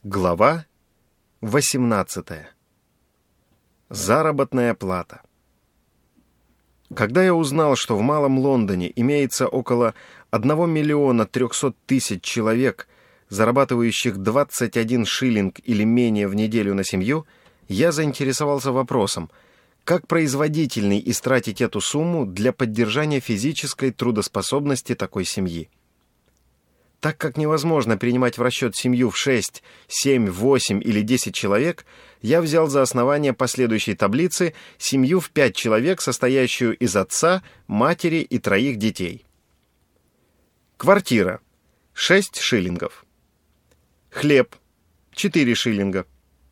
Глава 18. Заработная плата. Когда я узнал, что в Малом Лондоне имеется около 1 300 000 человек, зарабатывающих 21 шиллинг или менее в неделю на семью, я заинтересовался вопросом, как производительней истратить эту сумму для поддержания физической трудоспособности такой семьи. Так как невозможно принимать в расчет семью в 6, 7, 8 или 10 человек, я взял за основание последующей таблицы семью в 5 человек, состоящую из отца, матери и 3 детей. Квартира – 6 шиллингов. Хлеб – 4 шиллинга.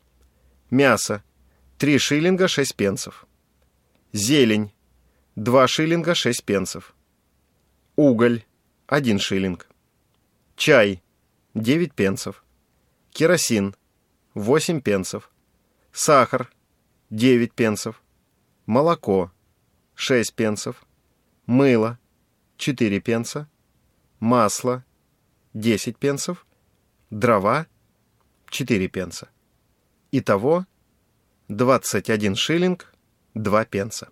Мясо – 3 шиллинга 6 пенсов. Зелень – 2 шиллинга 6 пенсов. Уголь – 1 шиллинг. Чай – 9 пенсов. Керосин – 8 пенсов. Сахар – 9 пенсов. Молоко – 6 пенсов. Мыло – 4 пенса. Масло – 10 пенсов. Дрова – 4 пенса. Итого 21 шиллинг 2 пенса.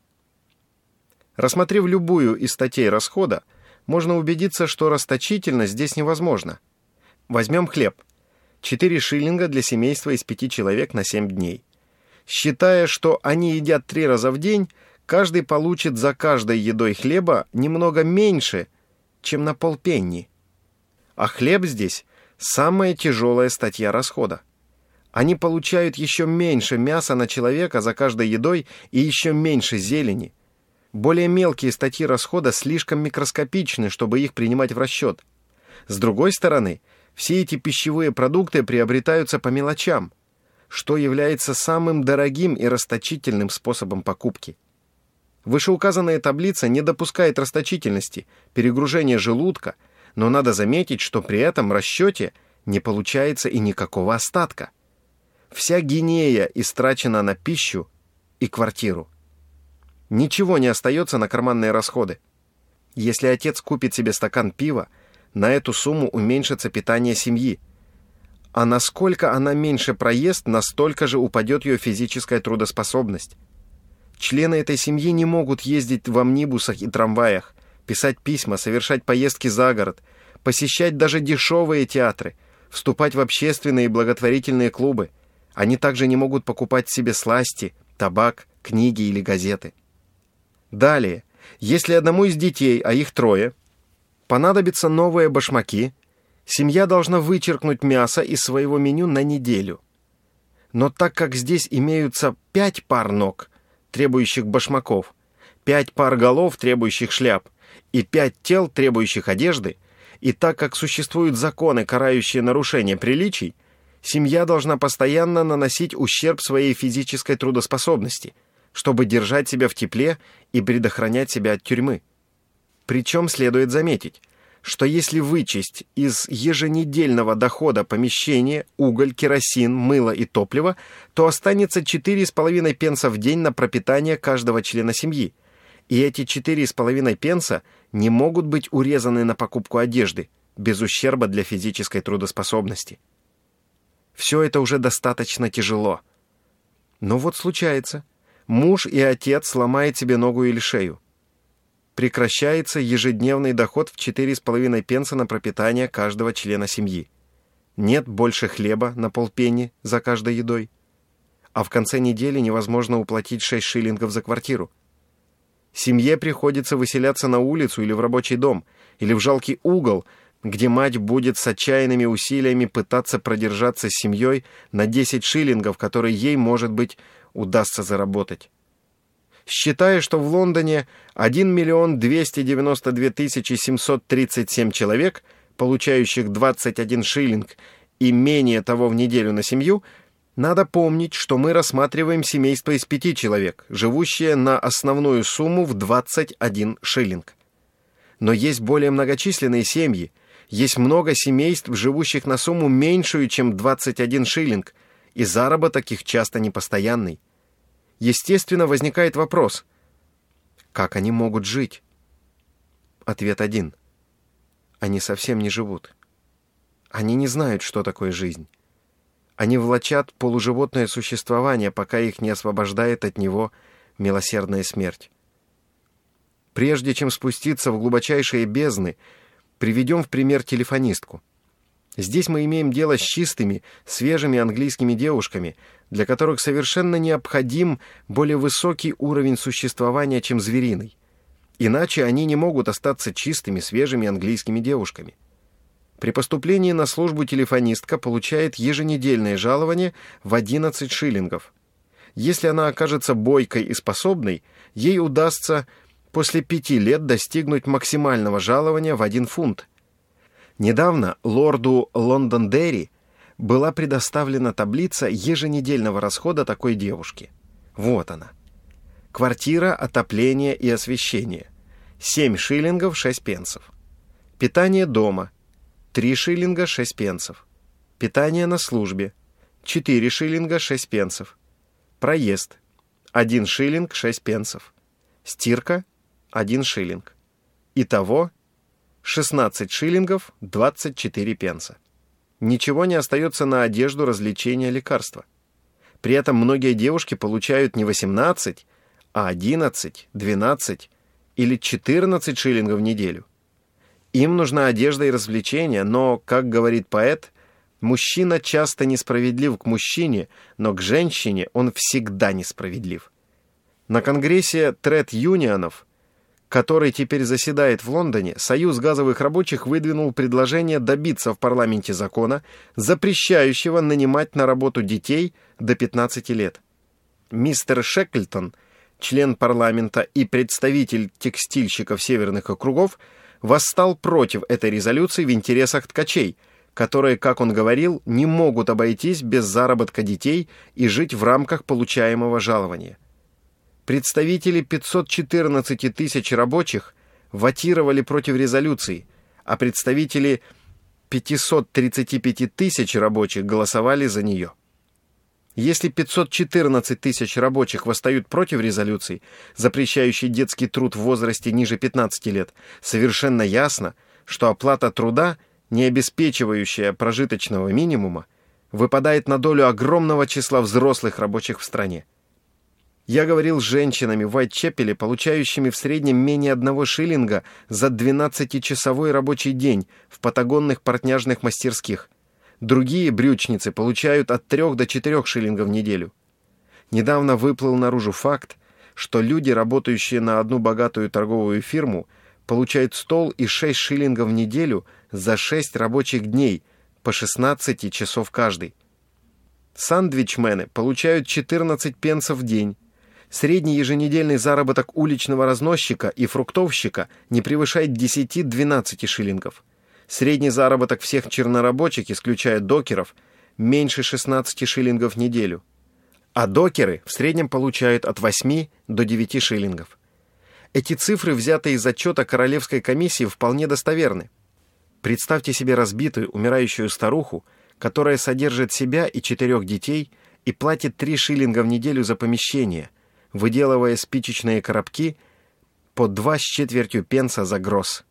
Рассмотрев любую из статей расхода, можно убедиться, что расточительность здесь невозможна. Возьмем хлеб. 4 шиллинга для семейства из 5 человек на 7 дней. Считая, что они едят 3 раза в день, каждый получит за каждой едой хлеба немного меньше, чем на полпенни. А хлеб здесь самая тяжелая статья расхода. Они получают еще меньше мяса на человека за каждой едой и еще меньше зелени. Более мелкие статьи расхода слишком микроскопичны, чтобы их принимать в расчет. С другой стороны, все эти пищевые продукты приобретаются по мелочам, что является самым дорогим и расточительным способом покупки. Вышеуказанная таблица не допускает расточительности, перегружения желудка, но надо заметить, что при этом расчете не получается и никакого остатка. Вся гинея истрачена на пищу и квартиру. Ничего не остается на карманные расходы. Если отец купит себе стакан пива, на эту сумму уменьшится питание семьи. А насколько она меньше проест, настолько же упадет ее физическая трудоспособность. Члены этой семьи не могут ездить в амнибусах и трамваях, писать письма, совершать поездки за город, посещать даже дешевые театры, вступать в общественные и благотворительные клубы. Они также не могут покупать себе сласти, табак, книги или газеты. Далее, если одному из детей, а их 3, понадобятся новые башмаки, семья должна вычеркнуть мясо из своего меню на неделю. Но так как здесь имеются 5 пар ног, требующих башмаков, 5 пар голов, требующих шляп, и 5 тел, требующих одежды, и так как существуют законы, карающие нарушение приличий, семья должна постоянно наносить ущерб своей физической трудоспособности, чтобы держать себя в тепле и предохранять себя от тюрьмы. Причем следует заметить, что если вычесть из еженедельного дохода помещение, уголь, керосин, мыло и топливо, то останется 4,5 пенса в день на пропитание каждого члена семьи. И эти 4,5 пенса не могут быть урезаны на покупку одежды, без ущерба для физической трудоспособности. Все это уже достаточно тяжело. Но вот случается. Муж и отец сломают себе ногу или шею. Прекращается ежедневный доход в 4,5 пенса на пропитание каждого члена семьи. Нет больше хлеба на полпенни за каждой едой. А в конце недели невозможно уплатить 6 шиллингов за квартиру. Семье приходится выселяться на улицу или в рабочий дом, или в жалкий угол, где мать будет с отчаянными усилиями пытаться продержаться с семьей на 10 шиллингов, которые ей, может быть, удастся заработать. Считая, что в Лондоне 1 292 737 человек, получающих 21 шиллинг и менее того в неделю на семью, надо помнить, что мы рассматриваем семейство из 5 человек, живущее на основную сумму в 21 шиллинг. Но есть более многочисленные семьи, есть много семейств, живущих на сумму меньшую, чем 21 шиллинг, и заработок их часто непостоянный. Естественно, возникает вопрос: как они могут жить? Ответ один: они совсем не живут. Они не знают, что такое жизнь. Они влачат полуживотное существование, пока их не освобождает от него милосердная смерть. Прежде чем спуститься в глубочайшие бездны, приведем в пример телефонистку. Здесь мы имеем дело с чистыми, свежими английскими девушками, для которых совершенно необходим более высокий уровень существования, чем звериный. Иначе они не могут остаться чистыми, свежими английскими девушками. При поступлении на службу телефонистка получает еженедельное жалование в 11 шиллингов. Если она окажется бойкой и способной, ей удастся после 5 лет достигнуть максимального жалования в 1 фунт. Недавно лорду Лондондерри была предоставлена таблица еженедельного расхода такой девушки. Вот она. Квартира, отопление и освещение. 7 шиллингов 6 пенсов. Питание дома. 3 шиллинга 6 пенсов. Питание на службе. 4 шиллинга 6 пенсов. Проезд. 1 шиллинг 6 пенсов. Стирка. 1 шиллинг. Итого 16 шиллингов 24 пенса. Ничего не остается на одежду, развлечения, лекарства. При этом многие девушки получают не 18, а 11, 12 или 14 шиллингов в неделю. Им нужна одежда и развлечения, но, как говорит поэт, мужчина часто несправедлив к мужчине, но к женщине он всегда несправедлив. На конгрессе тред-юнионов, который теперь заседает в Лондоне, Союз газовых рабочих выдвинул предложение добиться в парламенте закона, запрещающего нанимать на работу детей до 15 лет. Мистер Шеклтон, член парламента и представитель текстильщиков северных округов, восстал против этой резолюции в интересах ткачей, которые, как он говорил, не могут обойтись без заработка детей и жить в рамках получаемого жалования. Представители 514 тысяч рабочих вотировали против резолюции, а представители 535 тысяч рабочих голосовали за нее. Если 514 тысяч рабочих восстают против резолюции, запрещающей детский труд в возрасте ниже 15 лет, совершенно ясно, что оплата труда, не обеспечивающая прожиточного минимума, выпадает на долю огромного числа взрослых рабочих в стране. Я говорил с женщинами в Уайтчепеле, получающими в среднем менее 1 шиллинга за 12-часовой рабочий день в патагонных портняжных мастерских. Другие брючницы получают от 3 до 4 шиллингов в неделю. Недавно выплыл наружу факт, что люди, работающие на одну богатую торговую фирму, получают стол и 6 шиллингов в неделю за 6 рабочих дней, по 16 часов каждый. Сандвичмены получают 14 пенсов в день. Средний еженедельный заработок уличного разносчика и фруктовщика не превышает 10-12 шиллингов. Средний заработок всех чернорабочих, исключая докеров, меньше 16 шиллингов в неделю. А докеры в среднем получают от 8 до 9 шиллингов. Эти цифры, взятые из отчета Королевской комиссии, вполне достоверны. Представьте себе разбитую, умирающую старуху, которая содержит себя и 4 детей и платит 3 шиллинга в неделю за помещение, выделывая спичечные коробки по 2,25 пенса за гроз.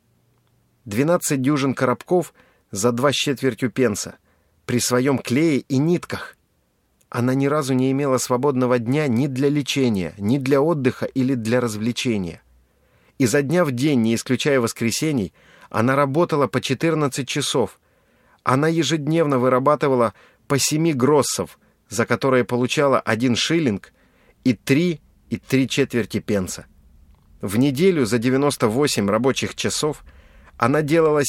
12 дюжин коробков за 2,25 пенса при своем клее и нитках. Она ни разу не имела свободного дня ни для лечения, ни для отдыха или для развлечения. Изо дня в день, не исключая воскресений, она работала по 14 часов. Она ежедневно вырабатывала по 7 гроссов, за которые получала 1 шиллинг и 3,75 пенса. В неделю за 98 рабочих часов она делала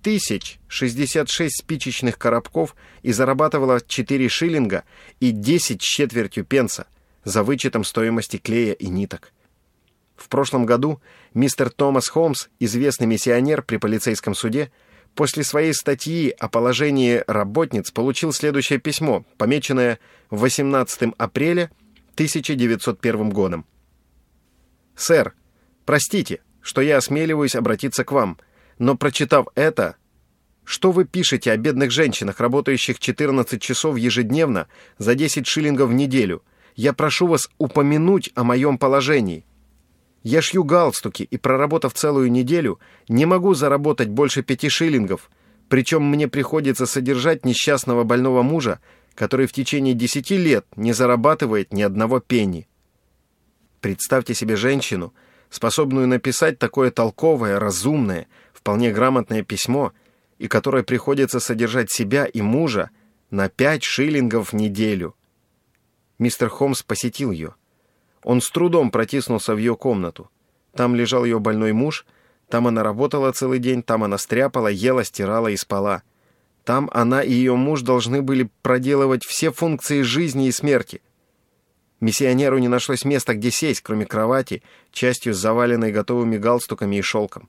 7066 спичечных коробков и зарабатывала 4 шиллинга и 10 с четвертью пенса за вычетом стоимости клея и ниток. В прошлом году мистер Томас Холмс, известный миссионер при полицейском суде, после своей статьи о положении работниц получил следующее письмо, помеченное 18 апреля 1901 годом. «Сэр, простите, что я осмеливаюсь обратиться к вам, но, прочитав это, что вы пишете о бедных женщинах, работающих 14 часов ежедневно за 10 шиллингов в неделю, я прошу вас упомянуть о моем положении. Я шью галстуки и, проработав целую неделю, не могу заработать больше 5 шиллингов, причем мне приходится содержать несчастного больного мужа, который в течение 10 лет не зарабатывает ни одного пенни. Представьте себе женщину, способную написать такое толковое, разумное, вполне грамотное письмо, и которой приходится содержать себя и мужа на 5 шиллингов в неделю. Мистер Холмс посетил ее. Он с трудом протиснулся в ее комнату. Там лежал ее больной муж, там она работала целый день, там она стряпала, ела, стирала и спала. Там она и ее муж должны были проделывать все функции жизни и смерти. Миссионеру не нашлось места, где сесть, кроме кровати, частью заваленной готовыми галстуками и шелком.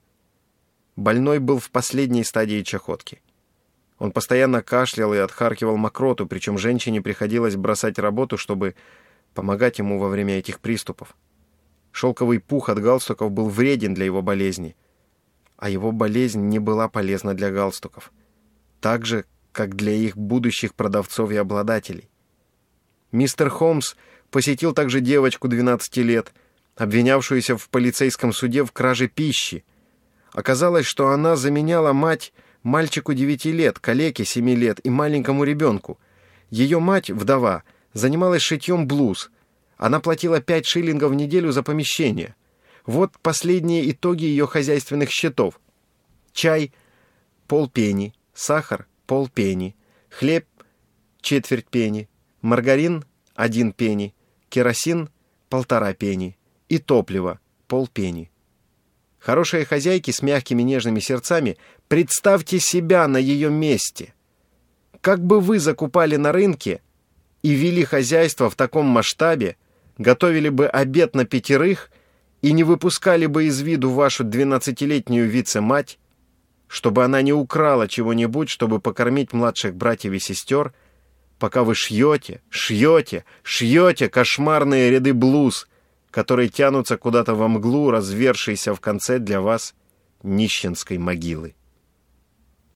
Больной был в последней стадии чахотки. Он постоянно кашлял и отхаркивал мокроту, причем женщине приходилось бросать работу, чтобы помогать ему во время этих приступов. Шелковый пух от галстуков был вреден для его болезни, а его болезнь не была полезна для галстуков, так же, как для их будущих продавцов и обладателей. Мистер Холмс посетил также девочку 12 лет, обвинявшуюся в полицейском суде в краже пищи. Оказалось, что она заменяла мать мальчику 9 лет, калеке 7 лет и маленькому ребенку. Ее мать, вдова, занималась шитьем блуз. Она платила 5 шиллингов в неделю за помещение. Вот последние итоги ее хозяйственных счетов. Чай – полпенни, сахар – полпенни, хлеб – четверть пенни, маргарин – 1 пенни, керосин – 1,5 пенни и топливо – полпенни. Хорошие хозяйки с мягкими нежными сердцами, представьте себя на ее месте. Как бы вы закупали на рынке и вели хозяйство в таком масштабе, готовили бы обед на 5 и не выпускали бы из виду вашу 12-летнюю вице-мать, чтобы она не украла чего-нибудь, чтобы покормить младших братьев и сестер, пока вы шьете кошмарные ряды блуз, которые тянутся куда-то во мглу, развершейся в конце для вас нищенской могилы.